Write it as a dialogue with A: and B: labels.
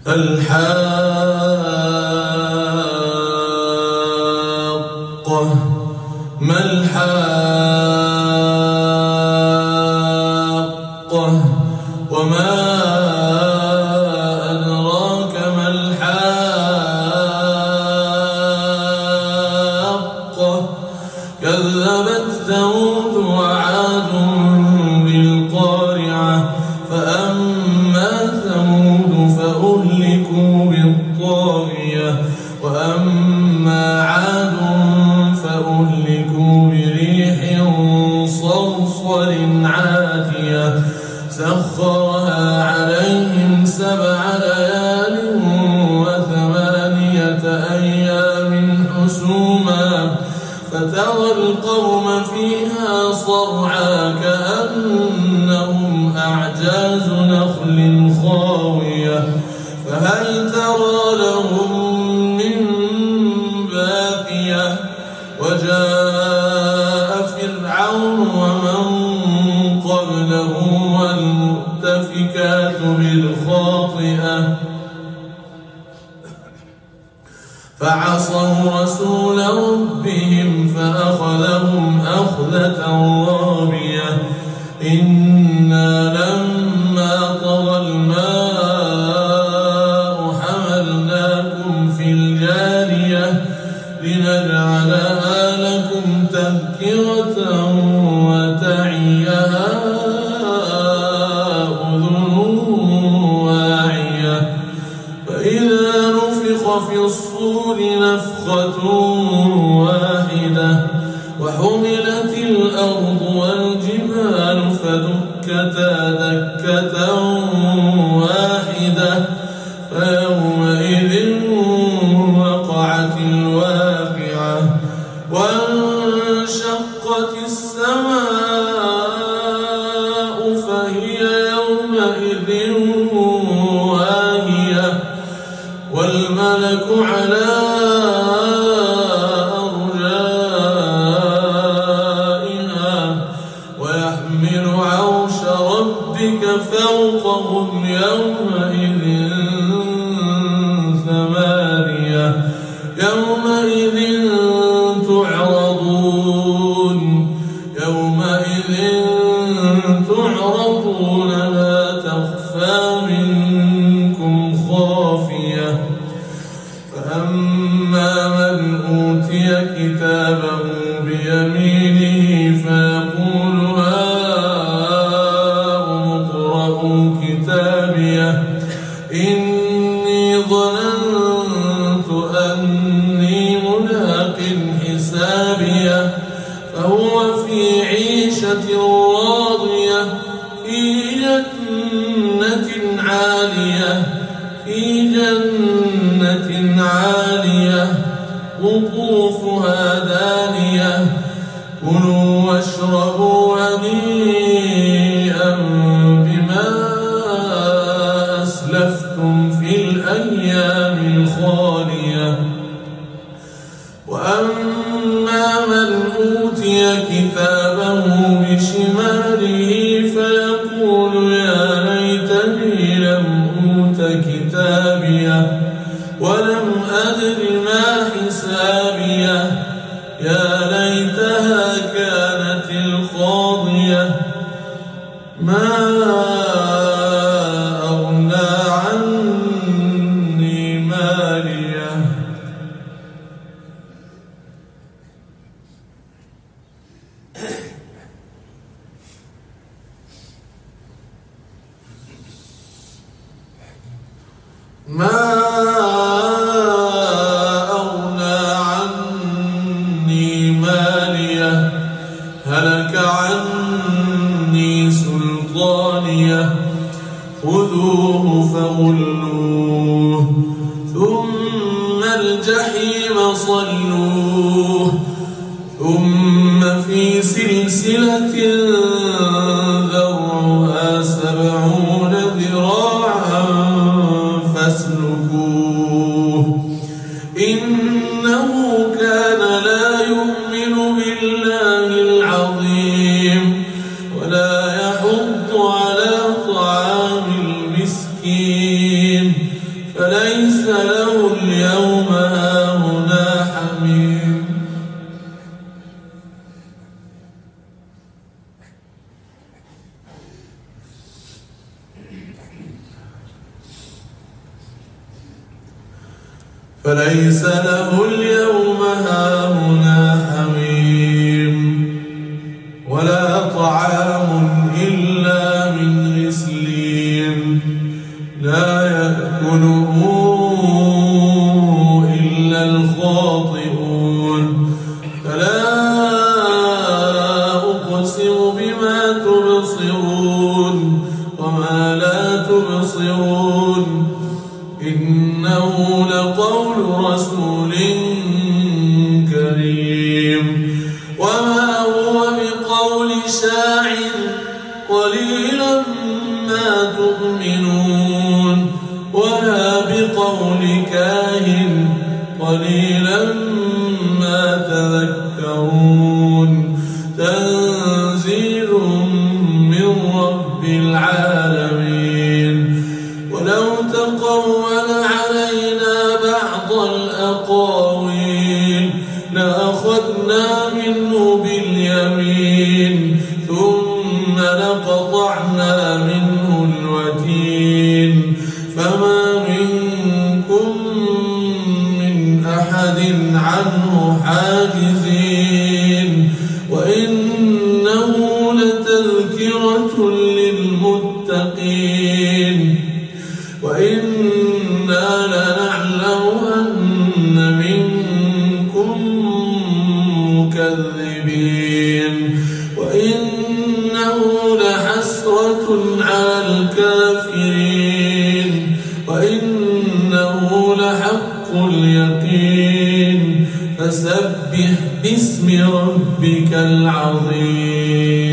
A: الحاقة ما الحاقة وما أدراك ما الحاقة كذبت ثمود وعاد بالقارعة فأما ثمود فأهلكوا بالطاغية وأما عاد فأهلكوا بريح صرصر عاتية سخرها عليهم 7 ليال و8 أيام حسوما فترى القوم فيها صرعى كأنهم أعجاز نخل خاوية فهل ترى لهم من باقية وجاء فرعون ومن قبله والمؤتفكات بالخاطئة فعصوا رسول ربهم فأخذهم أخذة رابية إنا لما طغى الماء حملناكم في الجارية لنجعلها لكم تذكرة وتعيها أذن واعية فإذا نفخ في الصور نفخة واحدة وحملت الأرض والجبال فدكتا دكة واحدة فيومئذ وقعت الواقعة وانشقت السماء فهي يومئذ واهية والملك على أرجائها ويحمل عرش ربك فوقهم يومئذ 8 يومئذ تعرضون لا تخفى منكم خافية فأما من أوتي كتابه بيمينه فيقول هاؤم اقرءوا كتابيه إني ظننت أني ملاق حسابيه فهو في عيشة راضية في جنة عالية قطوفها دانية كلوا واشربوا هنيئا بما أسلفتم في الأيام الخالية وأما من أوتي كتابه بشماله فيقول يا ليتني لم أوت كتابيه ولم أدر ما حسابيه يا ليتها كانت القاضية ما أغنى عني ماليه ما أغنى عني ماليه هلك عني سلطانيه خذوه فغلوه ثم الجحيم صلوه ثم في سلسلة ذرعها 70 ذراعا فاسلكوه إنه كان لا يؤمن بالله العظيم ولا يحض على طعام المسكين فليس له اليوم هاهنا حميم فليس له اليوم هاهنا حميم ولا طعام إلا من غسلين لا يأكله إلا الخاطئون فلا أقسم بما تبصرون وما لا تبصرون إنه لقول رسول كريم وما هو بقول شاعر قليلا ما تؤمنون ولا بقول كاهن قليلا ما تذكرون تنزيل من رب العالمين ولو تقول علينا بعض الأقاويل لأخذنا منه باليمين ثم لقطعنا منه الوتين فما منكم من أحد عنه حاجزين وإنه لتذكرة للمتقين وإنا لنعلم أن منكم مكذبين وإنه لحسرة على الكافرين وإنه لحق اليقين فسبح باسم ربك العظيم